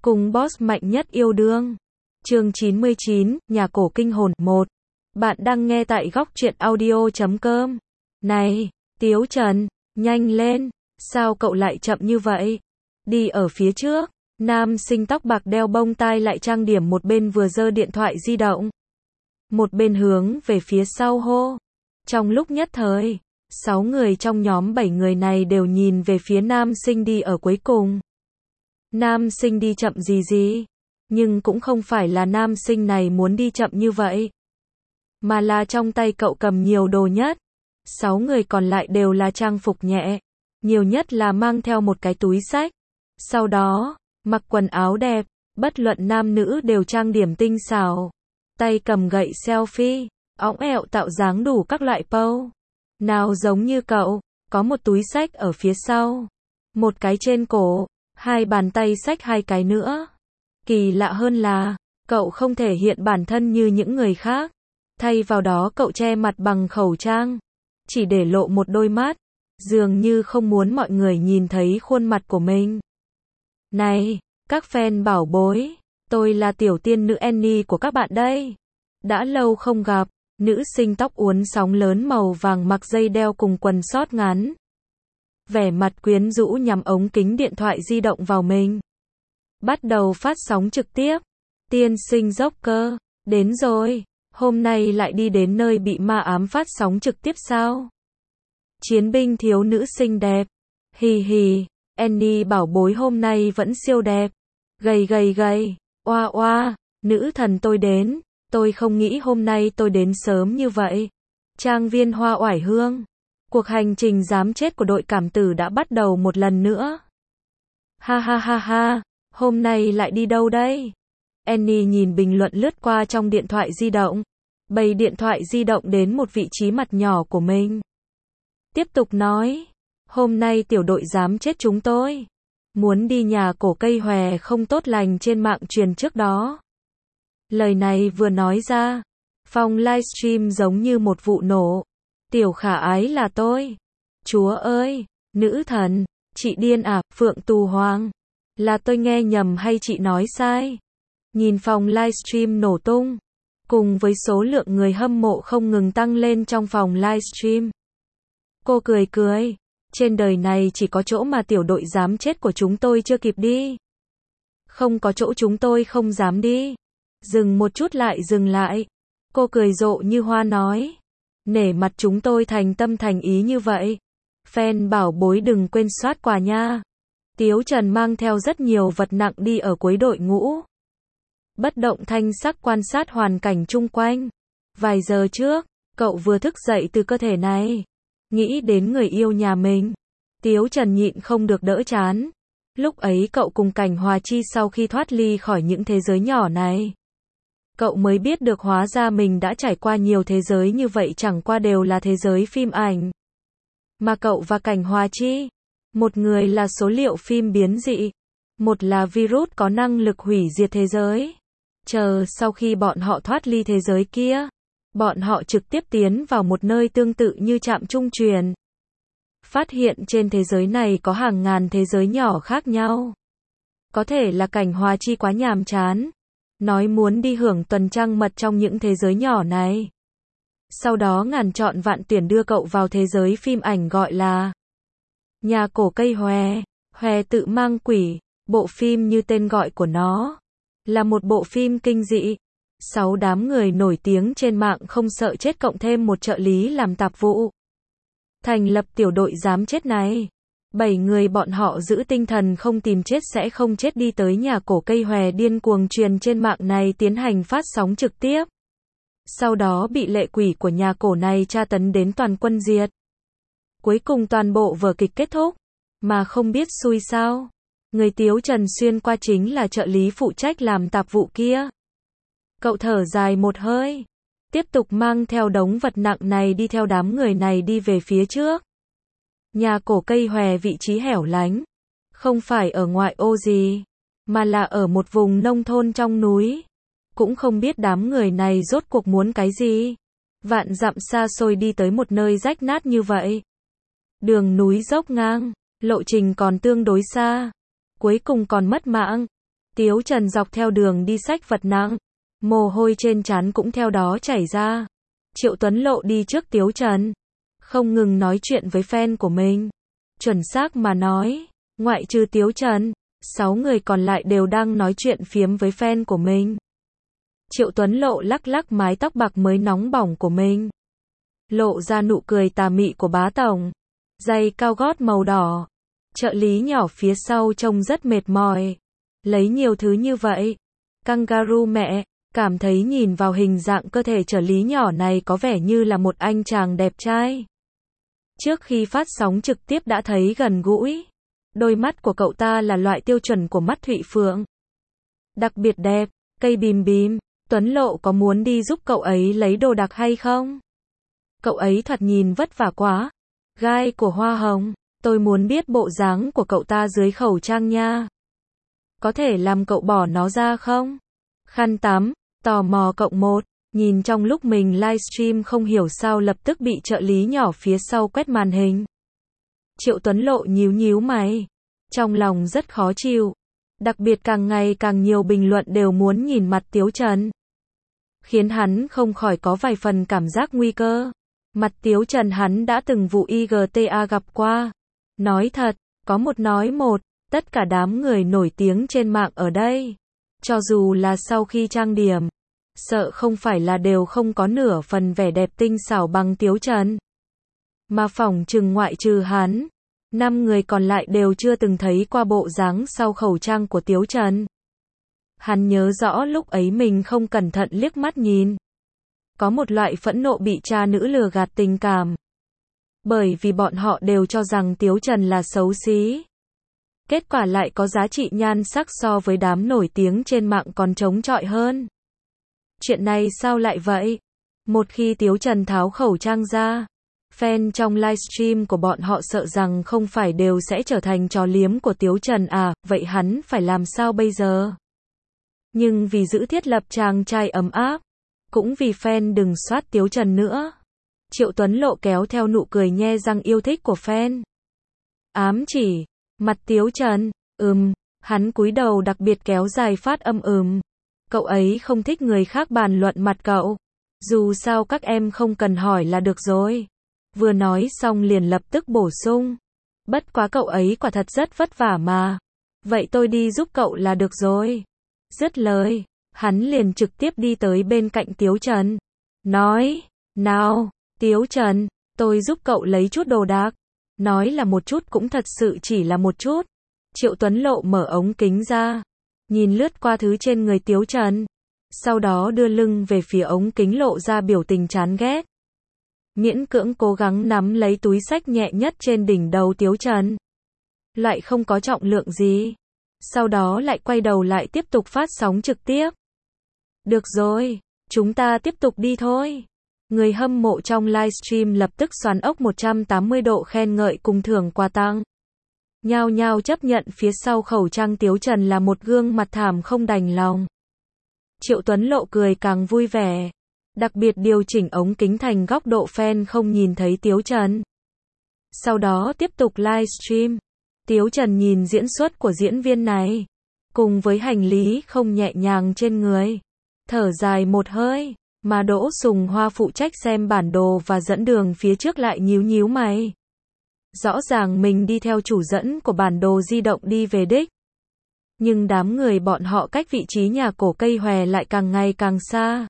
Cùng boss mạnh nhất yêu đương. Chương 99, Nhà cổ kinh hồn 1. Bạn đang nghe tại góc truyện audio.com. Này, Tiếu Trần, nhanh lên, sao cậu lại chậm như vậy? Đi ở phía trước, nam sinh tóc bạc đeo bông tai lại trang điểm một bên vừa giơ điện thoại di động. Một bên hướng về phía sau hô. Trong lúc nhất thời, 6 người trong nhóm 7 người này đều nhìn về phía nam sinh đi ở cuối cùng. Nam sinh đi chậm gì, nhưng cũng không phải là nam sinh này muốn đi chậm như vậy, mà là trong tay cậu cầm nhiều đồ nhất. 6 người còn lại đều là trang phục nhẹ, nhiều nhất là mang theo một cái túi xách. Sau đó, mặc quần áo đẹp, bất luận nam nữ đều trang điểm tinh xảo, tay cầm gậy selfie, óng ẹo tạo dáng đủ các loại pose. Nào giống như cậu, có một túi xách ở phía sau, một cái trên cổ, hai bàn tay xách hai cái nữa. Kỳ lạ hơn là, cậu không thể hiện bản thân như những người khác. Thay vào đó cậu che mặt bằng khẩu trang, chỉ để lộ một đôi mắt, dường như không muốn mọi người nhìn thấy khuôn mặt của mình. Này, các fan bảo bối, tôi là tiểu tiên nữ Annie của các bạn đây. Đã lâu không gặp, nữ sinh tóc uốn sóng lớn màu vàng mặc dây đeo cùng quần short ngắn. Vẻ mặt quyến rũ nhắm ống kính điện thoại di động vào mình. Bắt đầu phát sóng trực tiếp. Tiên sinh Joker, đến rồi, hôm nay lại đi đến nơi bị ma ám phát sóng trực tiếp sao? Chiến binh thiếu nữ xinh đẹp. Hì hì, Annie bảo bối hôm nay vẫn siêu đẹp. Gầy, oa oa, nữ thần tôi đến, tôi không nghĩ hôm nay tôi đến sớm như vậy. Trang viên hoa oải hương. Cuộc hành trình giám chết của đội cảm tử đã bắt đầu một lần nữa. Ha, hôm nay lại đi đâu đây? Annie nhìn bình luận lướt qua trong điện thoại di động, bày điện thoại di động đến một vị trí mặt nhỏ của mình. Tiếp tục nói, hôm nay tiểu đội giám chết chúng tôi muốn đi nhà cổ cây hòe không tốt lành trên mạng truyền trước đó. Lời này vừa nói ra, phòng livestream giống như một vụ nổ. Tiểu khả ái là tôi. Chúa ơi, nữ thần, chị điên à, Phượng Tù Hoàng. Là tôi nghe nhầm hay chị nói sai? Nhìn phòng livestream nổ tung, cùng với số lượng người hâm mộ không ngừng tăng lên trong phòng livestream. Cô cười, trên đời này chỉ có chỗ mà tiểu đội dám chết của chúng tôi chưa kịp đi. Không có chỗ chúng tôi không dám đi. Dừng một chút lại dừng lại. Cô cười rộ như hoa nói. Nể mặt chúng tôi thành tâm thành ý như vậy. Fan bảo bối đừng quên soát quà nha. Tiếu Trần mang theo rất nhiều vật nặng đi ở cuối đội ngũ. Bất động thanh sắc quan sát hoàn cảnh chung quanh. Vài giờ trước, cậu vừa thức dậy từ cơ thể này. Nghĩ đến người yêu nhà mình. Tiếu Trần nhịn không được đỡ chán. Lúc ấy cậu cùng Cảnh Hòa Chi sau khi thoát ly khỏi những thế giới nhỏ này. Cậu mới biết được hóa ra mình đã trải qua nhiều thế giới như vậy, chẳng qua đều là thế giới phim ảnh. Mà cậu và Cảnh Hòa Chi, một người là số liệu phim biến dị, một là virus có năng lực hủy diệt thế giới. Chờ sau khi bọn họ thoát ly thế giới kia, bọn họ trực tiếp tiến vào một nơi tương tự như trạm trung truyền. Phát hiện trên thế giới này có hàng ngàn thế giới nhỏ khác nhau. Có thể là Cảnh Hòa Chi quá nhàm chán, nói muốn đi hưởng tuần trăng mật trong những thế giới nhỏ này. Sau đó ngàn chọn vạn tuyển đưa cậu vào thế giới phim ảnh gọi là Nhà cổ cây hòe, hòe tự mang quỷ. Bộ phim như tên gọi của nó, là một bộ phim kinh dị. 6 đám người nổi tiếng trên mạng không sợ chết cộng thêm một trợ lý làm tạp vụ, thành lập tiểu đội giám chết này. 7 người bọn họ giữ tinh thần không tìm chết sẽ không chết, đi tới nhà cổ cây hòe điên cuồng truyền trên mạng này tiến hành phát sóng trực tiếp. Sau đó bị lệ quỷ của nhà cổ này tra tấn đến toàn quân diệt. Cuối cùng toàn bộ vở kịch kết thúc, mà không biết xui sao, người Tiếu Trần xuyên qua chính là trợ lý phụ trách làm tạp vụ kia. Cậu thở dài một hơi, tiếp tục mang theo đống vật nặng này đi theo đám người này đi về phía trước. Nhà cổ cây hòe vị trí hẻo lánh, không phải ở ngoại ô gì, mà là ở một vùng nông thôn trong núi. Cũng không biết đám người này rốt cuộc muốn cái gì. Vạn dặm xa xôi đi tới một nơi rách nát như vậy. Đường núi dốc ngang, lộ trình còn tương đối xa. Cuối cùng còn mất mạng. Tiếu Trần dọc theo đường đi xách vật nặng, mồ hôi trên trán cũng theo đó chảy ra. Triệu Tuấn Lộ đi trước Tiếu Trần, không ngừng nói chuyện với fan của mình. Chuẩn xác mà nói, ngoại trừ Tiếu Trần, 6 người còn lại đều đang nói chuyện phiếm với fan của mình. Triệu Tuấn Lộ lắc lắc mái tóc bạc mới nóng bỏng của mình, lộ ra nụ cười tà mị của bá tổng. Giày cao gót màu đỏ. Trợ lý nhỏ phía sau trông rất mệt mỏi. Lấy nhiều thứ như vậy. Kangaroo mẹ, cảm thấy nhìn vào hình dạng cơ thể trợ lý nhỏ này có vẻ như là một anh chàng đẹp trai. Trước khi phát sóng trực tiếp đã thấy gần gũi. Đôi mắt của cậu ta là loại tiêu chuẩn của mắt Thụy Phượng. Đặc biệt đẹp, cây bìm bìm. Tuấn Lộ có muốn đi giúp cậu ấy lấy đồ đạc hay không? Cậu ấy thoạt nhìn vất vả quá. Gai của hoa hồng, tôi muốn biết bộ dáng của cậu ta dưới khẩu trang nha. Có thể làm cậu bỏ nó ra không? Khăn tắm, tò mò cộng 1, nhìn trong lúc mình livestream không hiểu sao lập tức bị trợ lý nhỏ phía sau quét màn hình. Triệu Tuấn Lộ nhíu nhíu mày, trong lòng rất khó chịu. Đặc biệt càng ngày càng nhiều bình luận đều muốn nhìn mặt Tiếu Trần, khiến hắn không khỏi có vài phần cảm giác nguy cơ. Mặt Tiếu Trần hắn đã từng vụ IGTA gặp qua. Nói thật, có một nói một, tất cả đám người nổi tiếng trên mạng ở đây, cho dù là sau khi trang điểm, sợ không phải là đều không có nửa phần vẻ đẹp tinh xảo bằng Tiếu Trần. Mà phỏng chừng ngoại trừ hắn, 5 người còn lại đều chưa từng thấy qua bộ dáng sau khẩu trang của Tiếu Trần. Hắn nhớ rõ lúc ấy mình không cẩn thận liếc mắt nhìn. Có một loại phẫn nộ bị cha nữ lừa gạt tình cảm. Bởi vì bọn họ đều cho rằng Tiếu Trần là xấu xí. Kết quả lại có giá trị nhan sắc so với đám nổi tiếng trên mạng còn chống chọi hơn. Chuyện này sao lại vậy? Một khi Tiếu Trần tháo khẩu trang ra, fan trong livestream của bọn họ sợ rằng không phải đều sẽ trở thành trò liếm của Tiếu Trần à, vậy hắn phải làm sao bây giờ? Nhưng vì giữ thiết lập chàng trai ấm áp, cũng vì fan đừng soát Tiếu Trần nữa, Triệu Tuấn Lộ kéo theo nụ cười nhe răng yêu thích của fan. Ám chỉ, mặt Tiếu Trần, hắn cúi đầu đặc biệt kéo dài phát âm Cậu ấy không thích người khác bàn luận mặt cậu. Dù sao các em không cần hỏi là được rồi. Vừa nói xong liền lập tức bổ sung. Bất quá cậu ấy quả thật rất vất vả mà. Vậy tôi đi giúp cậu là được rồi. Dứt lời, hắn liền trực tiếp đi tới bên cạnh Tiếu Trần. Nói, nào, Tiếu Trần, tôi giúp cậu lấy chút đồ đạc. Nói là một chút cũng thật sự chỉ là một chút. Triệu Tuấn Lộ mở ống kính ra, nhìn lướt qua thứ trên người Tiếu Trần. Sau đó đưa lưng về phía ống kính lộ ra biểu tình chán ghét. Miễn cưỡng cố gắng nắm lấy túi xách nhẹ nhất trên đỉnh đầu Tiếu Trần. Lại không có trọng lượng gì. Sau đó lại quay đầu lại tiếp tục phát sóng trực tiếp. Được rồi, chúng ta tiếp tục đi thôi. Người hâm mộ trong livestream lập tức xoắn ốc 180 độ khen ngợi cùng thưởng quà tặng. Nhao nhao chấp nhận phía sau khẩu trang Tiếu Trần là một gương mặt thảm không đành lòng. Triệu Tuấn Lộ cười càng vui vẻ. Đặc biệt điều chỉnh ống kính thành góc độ fan không nhìn thấy Tiếu Trần. Sau đó tiếp tục livestream. Tiếu Trần nhìn diễn xuất của diễn viên này, cùng với hành lý không nhẹ nhàng trên người, thở dài một hơi, mà Đỗ Sùng Hoa phụ trách xem bản đồ và dẫn đường phía trước lại nhíu nhíu mày. Rõ ràng mình đi theo chủ dẫn của bản đồ di động đi về đích. Nhưng đám người bọn họ cách vị trí nhà cổ cây hòe lại càng ngày càng xa.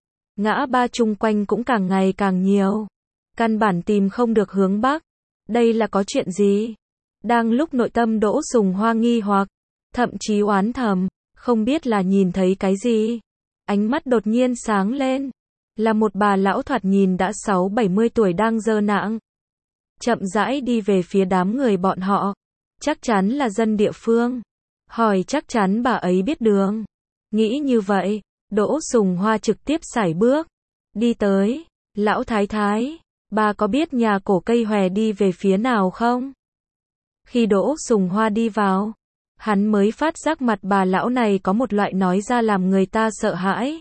Ngã ba chung quanh cũng càng ngày càng nhiều. Căn bản tìm không được hướng bắc. Đây là có chuyện gì? Đang lúc nội tâm Đỗ Sùng Hoa nghi hoặc, thậm chí oán thầm, không biết là nhìn thấy cái gì. Ánh mắt đột nhiên sáng lên. Là một bà lão thoạt nhìn đã 60-70 tuổi đang dơ nạng. Chậm rãi đi về phía đám người bọn họ. Chắc chắn là dân địa phương. Hỏi chắc chắn bà ấy biết đường. Nghĩ như vậy, Đỗ Sùng Hoa trực tiếp sải bước. Đi tới, lão thái thái, bà có biết nhà cổ cây hòe đi về phía nào không? Khi Đỗ Sùng Hoa đi vào, hắn mới phát giác mặt bà lão này có một loại nói ra làm người ta sợ hãi.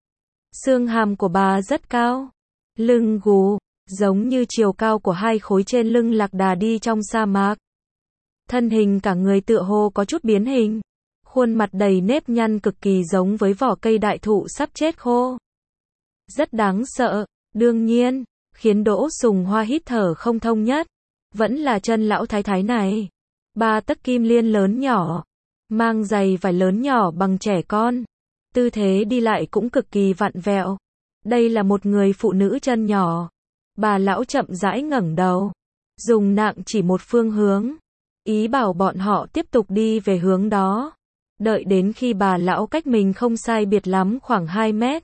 Xương hàm của bà rất cao, lưng gù, giống như chiều cao của 2 khối trên lưng lạc đà đi trong sa mạc. Thân hình cả người tựa hồ có chút biến hình, Khuôn mặt đầy nếp nhăn cực kỳ giống với vỏ cây đại thụ sắp chết khô. Rất đáng sợ, đương nhiên, khiến Đỗ Sùng Hoa hít thở không thông nhất, vẫn là chân lão thái thái này. 3 tấc kim liên lớn nhỏ, mang giày vải lớn nhỏ bằng trẻ con. Tư thế đi lại cũng cực kỳ vặn vẹo. Đây là một người phụ nữ chân nhỏ. Bà lão chậm rãi ngẩng đầu, dùng nạng chỉ một phương hướng, ý bảo bọn họ tiếp tục đi về hướng đó. Đợi đến khi bà lão cách mình không sai biệt lắm khoảng 2 mét,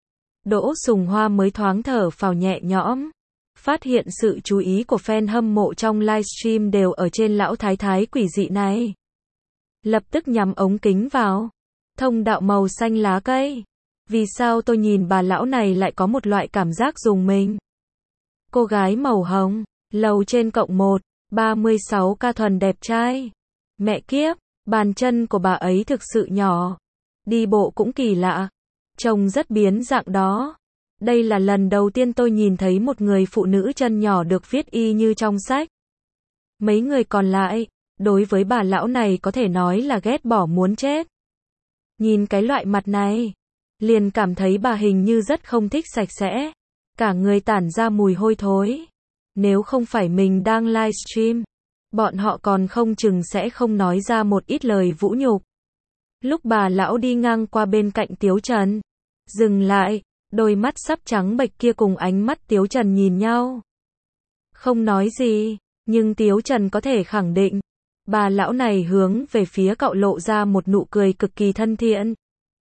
Đỗ Sùng Hoa mới thoáng thở phào nhẹ nhõm. Phát hiện sự chú ý của fan hâm mộ trong livestream đều ở trên lão thái thái quỷ dị này. Lập tức nhắm ống kính vào. Thông đạo màu xanh lá cây. Vì sao tôi nhìn bà lão này lại có một loại cảm giác rùng mình? Cô gái màu hồng, lầu trên cộng 1, 36K thuần đẹp trai. Mẹ kiếp, bàn chân của bà ấy thực sự nhỏ. Đi bộ cũng kỳ lạ. Trông rất biến dạng đó. Đây là lần đầu tiên tôi nhìn thấy một người phụ nữ chân nhỏ được viết y như trong sách. Mấy người còn lại, đối với bà lão này có thể nói là ghét bỏ muốn chết. Nhìn cái loại mặt này, liền cảm thấy bà hình như rất không thích sạch sẽ. Cả người tản ra mùi hôi thối. Nếu không phải mình đang livestream, bọn họ còn không chừng sẽ không nói ra một ít lời vũ nhục. Lúc bà lão đi ngang qua bên cạnh Tiếu Trần, dừng lại, đôi mắt sắp trắng bệch kia cùng ánh mắt Tiếu Trần nhìn nhau. Không nói gì, nhưng Tiếu Trần có thể khẳng định, bà lão này hướng về phía cậu lộ ra một nụ cười cực kỳ thân thiện.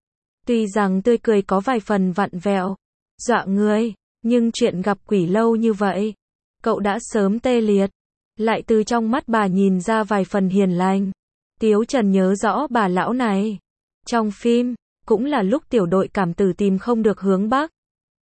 Tuy rằng tươi cười có vài phần vặn vẹo, dọa người, nhưng chuyện gặp quỷ lâu như vậy, cậu đã sớm tê liệt. Lại từ trong mắt bà nhìn ra vài phần hiền lành. Tiếu Trần nhớ rõ bà lão này. Trong phim, cũng là lúc tiểu đội cảm tử tìm không được hướng Bắc.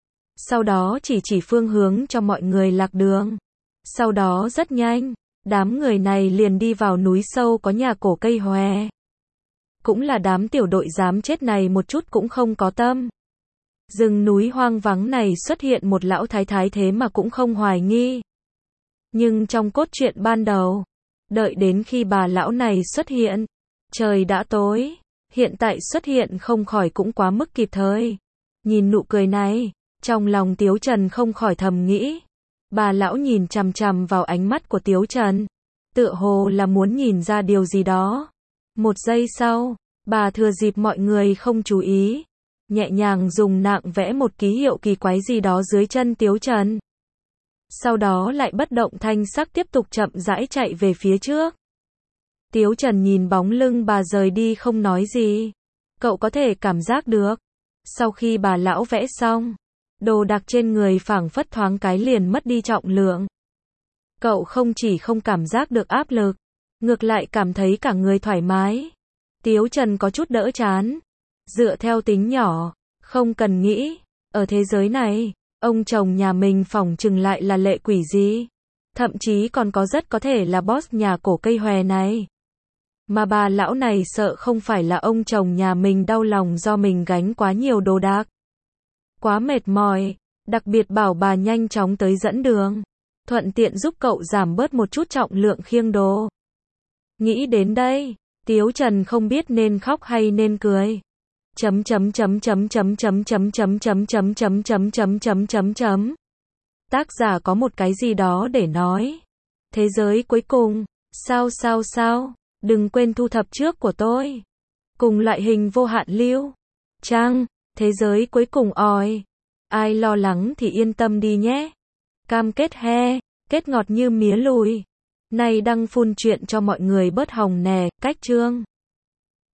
Sau đó chỉ phương hướng cho mọi người lạc đường. Sau đó rất nhanh, đám người này liền đi vào núi sâu có nhà cổ cây hòe. Cũng là đám tiểu đội dám chết này một chút cũng không có tâm. Rừng núi hoang vắng này xuất hiện một lão thái thái thế mà cũng không hoài nghi. Nhưng trong cốt truyện ban đầu, đợi đến khi bà lão này xuất hiện, trời đã tối, hiện tại xuất hiện không khỏi cũng quá mức kịp thời. Nhìn nụ cười này, trong lòng Tiếu Trần không khỏi thầm nghĩ. Bà lão nhìn chằm chằm vào ánh mắt của Tiếu Trần, tựa hồ là muốn nhìn ra điều gì đó. Một giây sau, bà thừa dịp mọi người không chú ý, nhẹ nhàng dùng nạng vẽ một ký hiệu kỳ quái gì đó dưới chân Tiếu Trần. Sau đó lại bất động thanh sắc tiếp tục chậm rãi chạy về phía trước. Tiếu Trần nhìn bóng lưng bà rời đi không nói gì. Cậu có thể cảm giác được. Sau khi bà lão vẽ xong, đồ đạc trên người phảng phất thoáng cái liền mất đi trọng lượng. Cậu không chỉ không cảm giác được áp lực, ngược lại cảm thấy cả người thoải mái. Tiếu Trần có chút đỡ chán. Dựa theo tính nhỏ, không cần nghĩ, ở thế giới này, ông chồng nhà mình phỏng chừng lại là lệ quỷ gì. Thậm chí còn có rất có thể là boss nhà cổ cây hòe này. Mà bà lão này sợ không phải là ông chồng nhà mình đau lòng do mình gánh quá nhiều đồ đạc. Quá mệt mỏi, đặc biệt bảo bà nhanh chóng tới dẫn đường. Thuận tiện giúp cậu giảm bớt một chút trọng lượng khiêng đồ. Nghĩ đến đây, Tiếu Trần không biết nên khóc hay nên cười. Tác giả có một cái gì đó để nói. Thế giới cuối cùng, sao, đừng quên thu thập trước của tôi. Cùng loại hình vô hạn lưu. Trang, thế giới cuối cùng oi. Ai lo lắng thì yên tâm đi nhé. Cam kết he, kết ngọt như mía lùi. Nay đăng phun chuyện cho mọi người bớt hòng nè, cách chương.